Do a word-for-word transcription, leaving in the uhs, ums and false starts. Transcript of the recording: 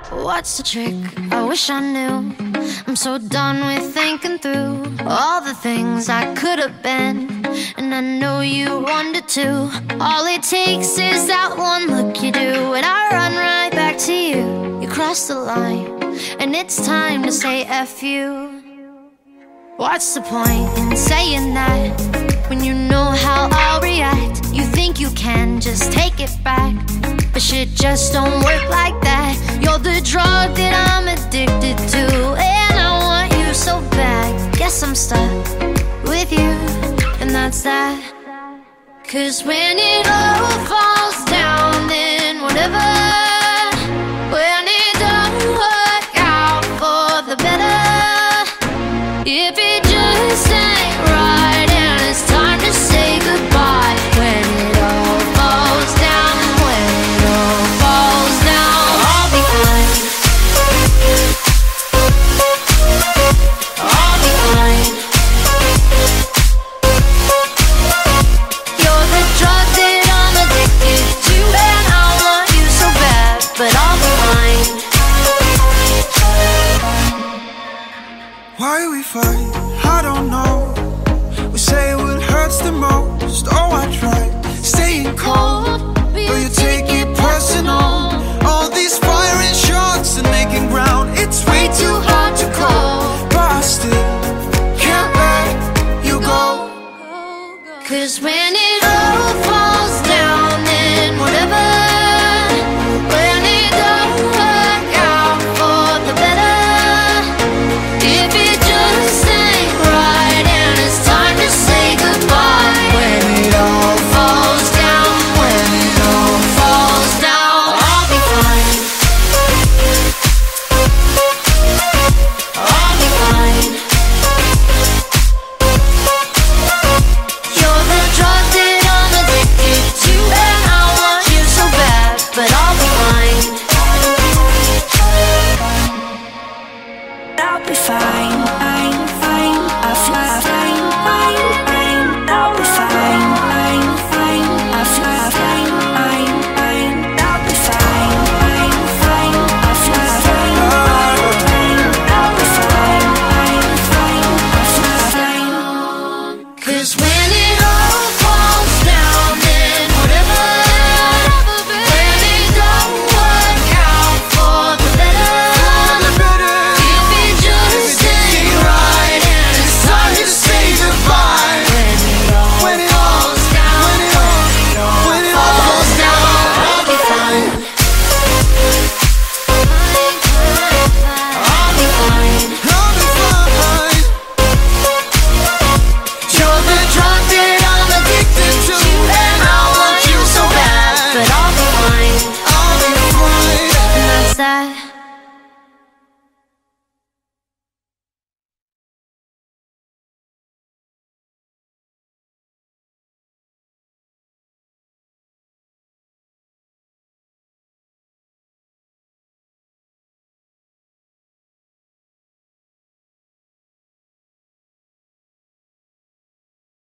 What's the trick? I wish I knew. I'm so done with thinking through all the things I could have been, and I know you wanted to. All it takes is that one look you do, and I run right back to you. You cross the line, and it's time to say F you. What's the point in saying that when you know how I'll react? You think you can just take it back, but shit just don't work like that. You're the drug that I'm addicted to, and I want you so bad. Guess I'm stuck with you, and that's that. Cause when it all falls down,